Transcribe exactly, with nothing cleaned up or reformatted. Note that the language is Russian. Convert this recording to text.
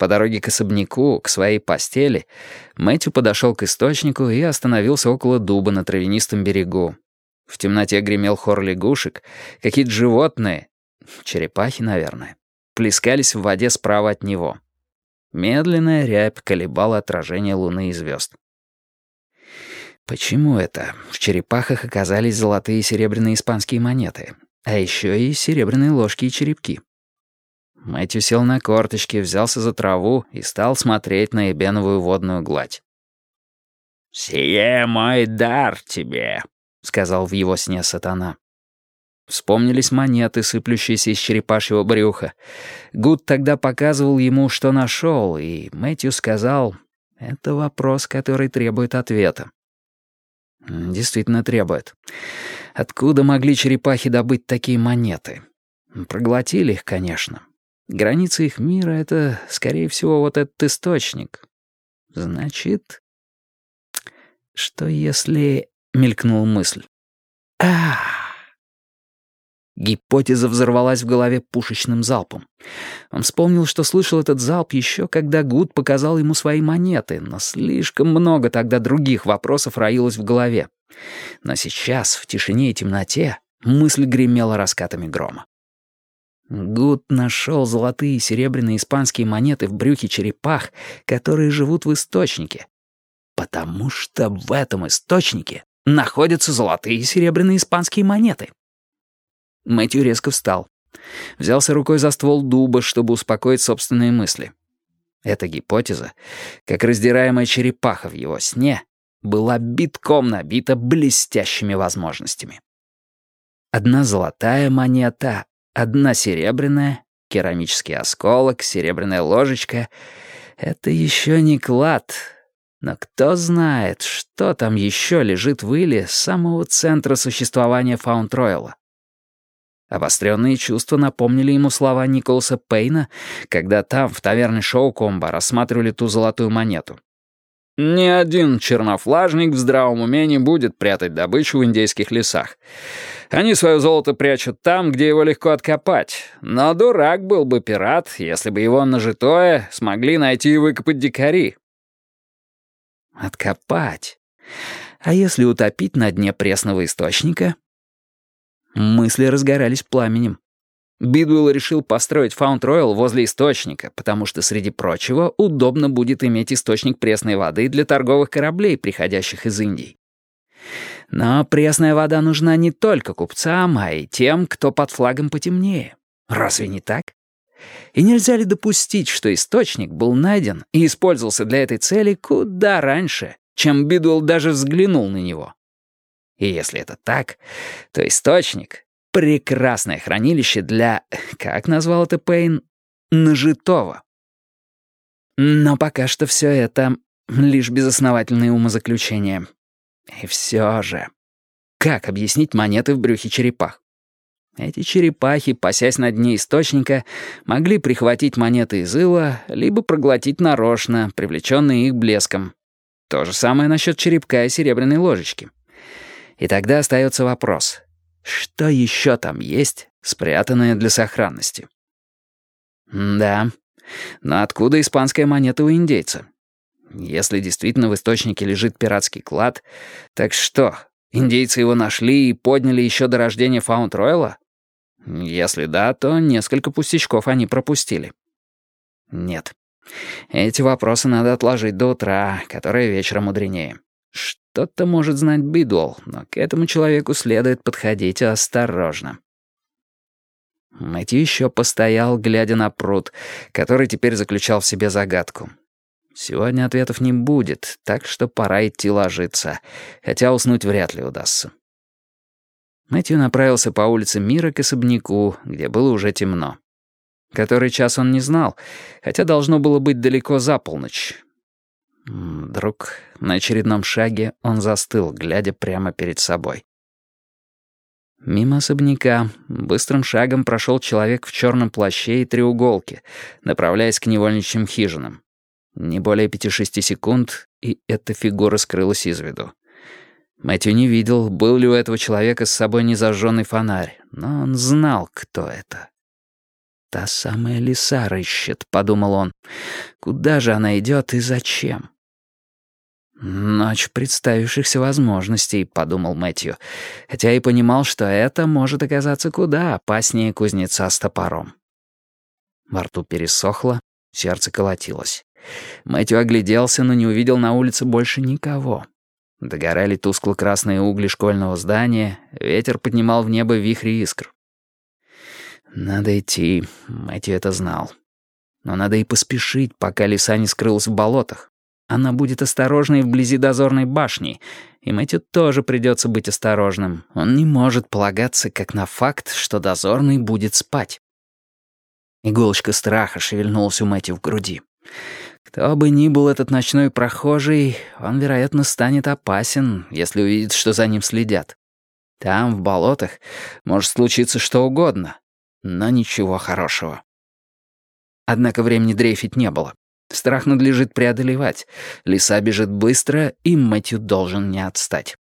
По дороге к особняку, к своей постели, Мэтью подошел к источнику и остановился около дуба на травянистом берегу. В темноте гремел хор лягушек, какие-то животные, черепахи, наверное, плескались в воде справа от него. Медленная рябь колебала отражение луны и звезд. Почему это в черепахах оказались золотые и серебряные испанские монеты, а еще и серебряные ложки и черепки? Мэтью сел на корточки, взялся за траву и стал смотреть на эбеновую водную гладь. «Сие мой дар тебе», — сказал в его сне сатана. Вспомнились монеты, сыплющиеся из черепашьего брюха. Гуд тогда показывал ему, что нашел, и Мэтью сказал, «Это вопрос, который требует ответа». Действительно требует. Откуда могли черепахи добыть такие монеты? Проглотили их, конечно. Граница их мира — это, скорее всего, вот этот источник. Значит, что если... Мелькнула мысль. а Гипотеза взорвалась в голове пушечным залпом. Он вспомнил, что слышал этот залп еще, когда Гуд показал ему свои монеты, но слишком много тогда других вопросов роилось в голове. Но сейчас, в тишине и темноте, мысль гремела раскатами грома. Гуд нашел золотые и серебряные испанские монеты в брюхе черепах, которые живут в источнике. Потому что в этом источнике находятся золотые и серебряные испанские монеты. Мэтью резко встал. Взялся рукой за ствол дуба, чтобы успокоить собственные мысли. Эта гипотеза, как раздираемая черепаха в его сне, была битком набита блестящими возможностями. Одна золотая монета, одна серебряная, керамический осколок, серебряная ложечка — это еще не клад. Но кто знает, что там еще лежит в иле самого центра существования Фаунд-Ройла. Обостренные чувства напомнили ему слова Николаса Пейна, когда там, в таверне Шоукомба, рассматривали ту золотую монету. «Ни один чернофлажник в здравом уме не будет прятать добычу в индейских лесах. Они свое золото прячут там, где его легко откопать. Но дурак был бы пират, если бы его нажитое смогли найти и выкопать дикари». Откопать? А если утопить на дне пресного источника? Мысли разгорались пламенем. Бидуэлл решил построить Фаунд-Ройл возле источника, потому что, среди прочего, удобно будет иметь источник пресной воды для торговых кораблей, приходящих из Индии. Но пресная вода нужна не только купцам, а и тем, кто под флагом потемнее. Разве не так? И нельзя ли допустить, что источник был найден и использовался для этой цели куда раньше, чем Бидуэлл даже взглянул на него? И если это так, то источник — прекрасное хранилище для, как назвал это Пейн, нажитого. Но пока что все это лишь безосновательные умозаключения. И все же, как объяснить монеты в брюхе черепах? Эти черепахи, пасясь на дне источника, могли прихватить монеты из ила, либо проглотить нарочно, привлеченные их блеском. То же самое насчет черепка и серебряной ложечки. И тогда остается вопрос, что еще там есть, спрятанное для сохранности? Да, но откуда испанская монета у индейца? Если действительно в источнике лежит пиратский клад, так что, индейцы его нашли и подняли еще до рождения Фаунд-Ройла? Если да, то несколько пустячков они пропустили. Нет, эти вопросы надо отложить до утра, которое вечером мудренее. Что-то может знать Бидуэлл, но к этому человеку следует подходить осторожно. Мэтью еще постоял, глядя на пруд, который теперь заключал в себе загадку. Сегодня ответов не будет, так что пора идти ложиться, хотя уснуть вряд ли удастся. Мэтью направился по улице Мира к особняку, где было уже темно. Который час он не знал, хотя должно было быть далеко за полночь. Вдруг на очередном шаге он застыл, глядя прямо перед собой. Мимо особняка быстрым шагом прошел человек в черном плаще и треуголке, направляясь к невольничьим хижинам. Не более пяти-шести секунд, и эта фигура скрылась из виду. Мэтью не видел, был ли у этого человека с собой незажженный фонарь, но он знал, кто это. «Та самая лиса рыщет», — подумал он. «Куда же она идет и зачем?» «Ночь представившихся возможностей», — подумал Мэтью, хотя и понимал, что это может оказаться куда опаснее кузнеца с топором. Во рту пересохло, сердце колотилось. Мэтью огляделся, но не увидел на улице больше никого. Догорали тускло-красные угли школьного здания, ветер поднимал в небо вихри искр. Надо идти, Мэтью это знал. Но надо и поспешить, пока лиса не скрылась в болотах. Она будет осторожной вблизи дозорной башни, и Мэтью тоже придется быть осторожным. Он не может полагаться как на факт, что дозорный будет спать. Иголочка страха шевельнулась у Мэтью в груди. Кто бы ни был этот ночной прохожий, он, вероятно, станет опасен, если увидит, что за ним следят. Там, в болотах, может случиться что угодно, но ничего хорошего. Однако времени дрейфить не было. Страх надлежит преодолевать. Лиса бежит быстро, и Мэтью должен не отстать.